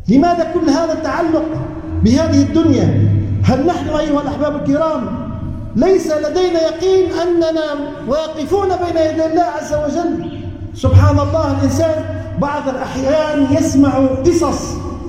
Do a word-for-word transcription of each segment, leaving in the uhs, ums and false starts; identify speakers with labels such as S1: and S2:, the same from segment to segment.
S1: لماذا كل هذا التعلق بهذه الدنيا؟ هل نحن أيها الأحباب الكرام ليس لدينا يقين أننا واقفون بين يدي الله عز وجل؟ سبحان الله، الإنسان بعض الأحيان يسمع قصص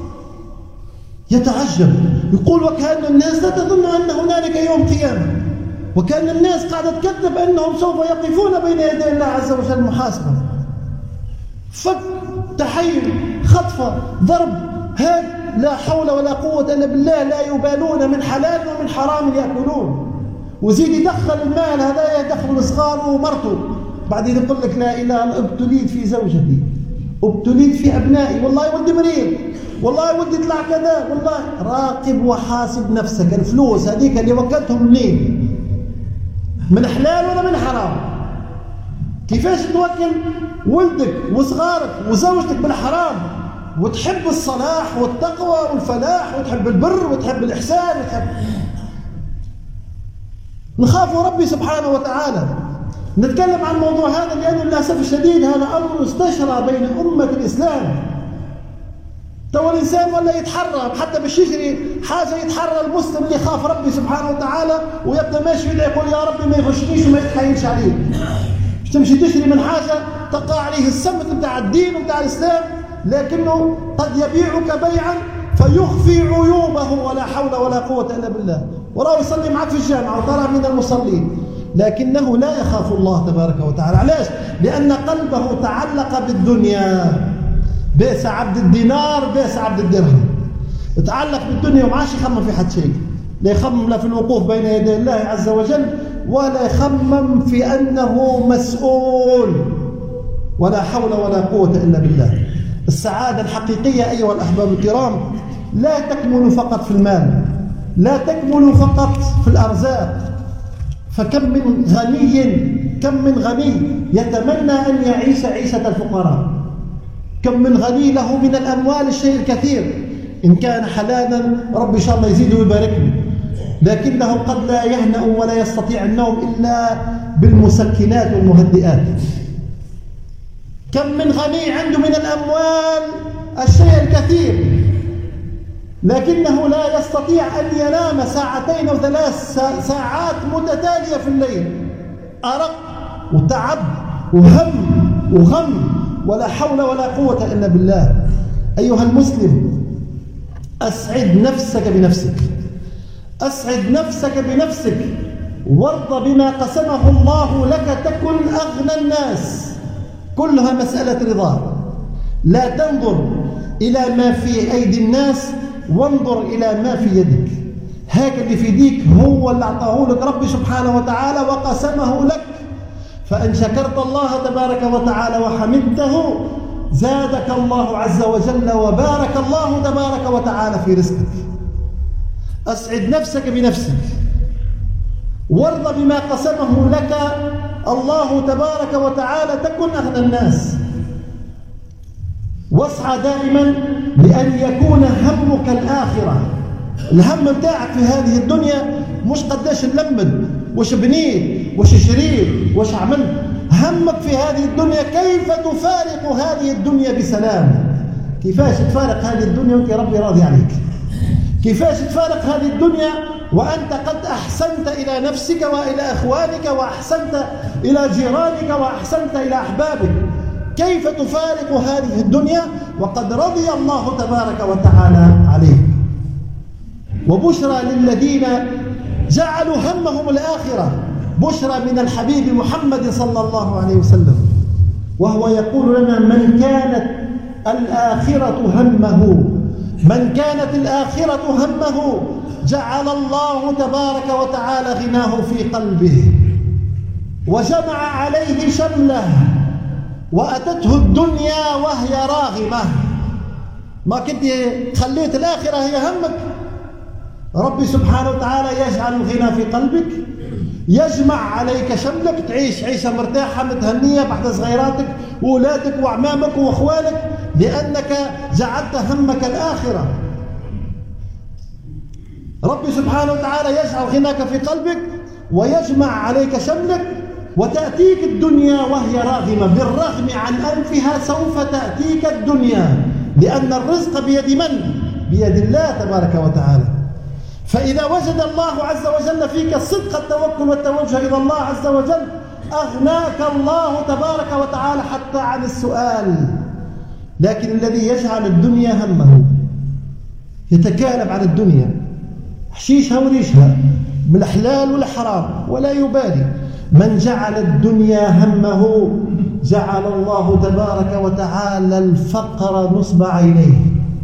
S1: يتعجب، يقول وكأن الناس لا تظن أن هنالك يوم قيامة، وكأن الناس قاعدة تكذب أنهم سوف يقفون بين يدي الله عز وجل محاسبة. فك، تحيل، خطفة، ضرب، هاد، لا حول ولا قوة إلا بالله، لا يبالون من حلال ومن حرام يأكلون. وزيد يدخل المال هذا، يدخل الصغار ومرته، بعدين يقول لك لا إله، ابتليت في زوجتي، ابتليت في أبنائي، والله ودي مريض، والله ودي يطلع كذا، والله. راقب وحاسب نفسك، الفلوس هذيك اللي وكلتهم منين؟ من حلال ولا من حرام؟ كيفاش توكل ولدك وصغارك وزوجتك بالحرام وتحب الصلاح والتقوى والفلاح وتحب البر وتحب الإحسان وتحب... نخاف ربي سبحانه وتعالى. نتكلم عن الموضوع هذا لأن للأسف الشديد هذا أمر استشرى بين أمة الإسلام. تو الإنسان ولا يتحرى حتى باش يشتري حاجة، يتحرى المسلم اللي خاف ربي سبحانه وتعالى ويبدأ ماشي يدعي يقول يا ربي ما يخشنيش وما يتحايلش عليه. باش تمشي تشتري من حاجة تقع عليه السمت بتاع الدين وبتاع الإسلام، لكنه قد يبيعك بيعا فيخفي عيوبه ولا حول ولا قوة إلا بالله، وراه يصلي معك في الجامعة وترى من المصلين، لكنه لا يخاف الله تبارك وتعالى. علاش؟ لأن قلبه تعلق بالدنيا. بئس عبد الدينار بئس عبد الدرهم. تعلق بالدنيا وما عادش يخمم في حد شيء، لا يخمم لا في الوقوف بين يدي الله عز وجل، ولا يخمم في أنه مسؤول، ولا حول ولا قوة إلا بالله. السعادة الحقيقية أيها الأحباب الكرام لا تكمن فقط في المال، لا تكمن فقط في الأرزاق. فكم من غني كم من غني يتمنى أن يعيش عيشة الفقراء، كم من غني له من الأموال الشيء الكثير، إن كان حلالا رب إن شاء الله يزيده ويبارك له، لكنه قد لا يهنأ ولا يستطيع النوم إلا بالمسكنات والمهدئات. كم من غني عنده من الأموال الشيء الكثير، لكنه لا يستطيع أن ينام ساعتين أو ثلاث ساعات متتالية في الليل، أرق وتعب وهم وغم ولا حول ولا قوة إلا بالله. أيها المسلم، أسعد نفسك بنفسك، أسعد نفسك بنفسك، وارض بما قسمه الله لك تكن أغنى الناس. كلها مسألة رضا. لا تنظر إلى ما في أيدي الناس، وانظر إلى ما في يدك. هكذا اللي في يديك هو اللي أعطاه لك ربي سبحانه وتعالى وقسمه لك. فإن شكرت الله تبارك وتعالى وحمدته زادك الله عز وجل وبارك الله تبارك وتعالى في رزقك. أسعد نفسك بنفسك، وارض بما قسمه لك الله تبارك وتعالى تكن أغنى الناس. واسعى دائما لأن يكون همك الآخرة. الهم بتاعك في هذه الدنيا مش قداش نلمد، وش بنيت، وش شريت، وش عملت. همك في هذه الدنيا كيف تفارق هذه الدنيا بسلام. كيفاش تفارق هذه الدنيا وانت ربي راضي عليك؟ كيفاش تفارق هذه الدنيا وأنت قد أحسنت إلى نفسك وإلى أخوانك وأحسنت إلى جيرانك وأحسنت إلى أحبابك؟ كيف تفارق هذه الدنيا وقد رضي الله تبارك وتعالى عليك؟ وبشرى للذين جعلوا همهم الآخرة، بشرى من الحبيب محمد صلى الله عليه وسلم، وهو يقول لنا من كانت الآخرة همه، من كانت الآخرة همه جعل الله تبارك وتعالى غناه في قلبه وجمع عليه شمله، وأتته الدنيا وهي راغمة. ما كنت خليت الآخرة هي همك، ربي سبحانه وتعالى يجعل الغنى في قلبك، يجمع عليك شملك، تعيش عيشة مرتاحة متهنية بعد صغيراتك وأولادك وأعمامك وأخوالك، لأنك جعلت همك الآخرة. ربي سبحانه وتعالى يجعل غناك في قلبك ويجمع عليك شملك، وتأتيك الدنيا وهي راغمة، بالرغم عن أنفها سوف تأتيك الدنيا، لأن الرزق بيد من؟ بيد الله تبارك وتعالى. فإذا وجد الله عز وجل فيك صدق التوكل والتوجه إلى الله عز وجل أغناك الله تبارك وتعالى حتى عن السؤال. لكن الذي يجعل الدنيا همه يتكالب عن الدنيا، حشيشها وريشها، من الحلال والحرام، ولا يبالي. من جعل الدنيا همه جعل الله تبارك وتعالى الفقر نصب عينيه.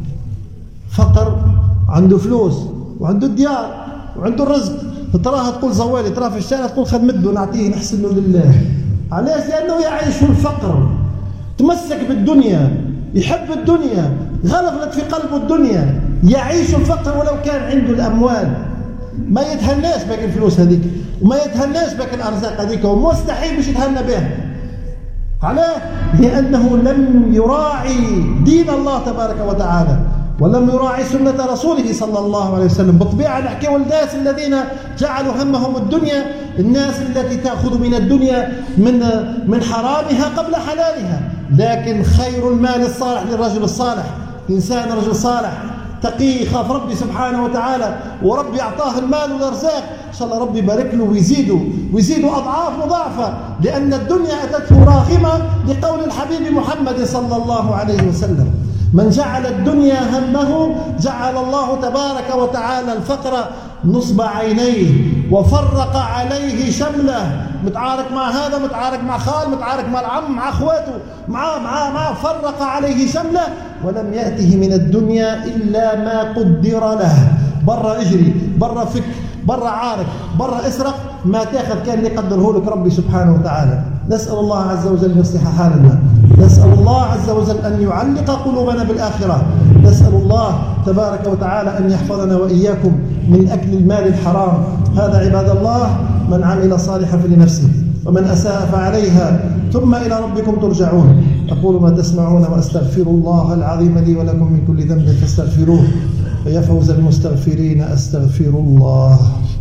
S1: فقر عنده فلوس وعنده الديار وعنده الرزق، تراها تقول زوالي، تراها في الشارع تقول خد مده نعطيه نحسنه لله. علاش؟ لأنه يعيش الفقر، تمسك بالدنيا، يحب الدنيا، غلغلت في قلبه الدنيا، يعيش الفقر ولو كان عنده الأموال. ما يتهناش باقي الفلوس هذيك، وما يتهناش باقي الأرزاق هذيك، ومستحيل باش يتهنى بها. علاه؟ لأنه لم يراعي دين الله تبارك وتعالى، ولم يراعي سنة رسوله صلى الله عليه وسلم. بالطبيعة نحكي والناس الذين جعلوا همهم الدنيا، الناس التي تأخذ من الدنيا من من حرامها قبل حلالها. لكن خير المال الصالح للرجل الصالح، الإنسان رجل صالح تقي يخاف ربي سبحانه وتعالى، وربي أعطاه المال والأرزاق، إن شاء الله ربي يبارك له ويزيده ويزيده أضعاف مضاعفة، لأن الدنيا أتته راغمة لقول الحبيب محمد صلى الله عليه وسلم: من جعل الدنيا همه جعل الله تبارك وتعالى الفقر نصب عينيه وفرق عليه شمله. متعارك مع هذا، متعارك مع خال، متعارك مع العم، مع اخواته، مع مع مع فرق عليه شمله، ولم يأته من الدنيا إلا ما قدر له. برا اجري، برا فك، برا عارك، برا اسرق، ما تاخذ كان اللي قدره لك ربي سبحانه وتعالى. نسأل الله عز وجل أن يصلح حالنا، نسأل الله عز وجل أن يعلق قلوبنا بالآخرة، نسأل الله تبارك وتعالى أن يحفظنا وإياكم من أكل المال الحرام. هذا عباد الله من عمل صالحا فلنفسه ومن أساء فعليها، ثم إلى ربكم ترجعون. أقول ما تسمعون وأستغفر الله العظيم لي ولكم من كل ذنب فاستغفروه، فيا فوز المستغفرين. أستغفر الله.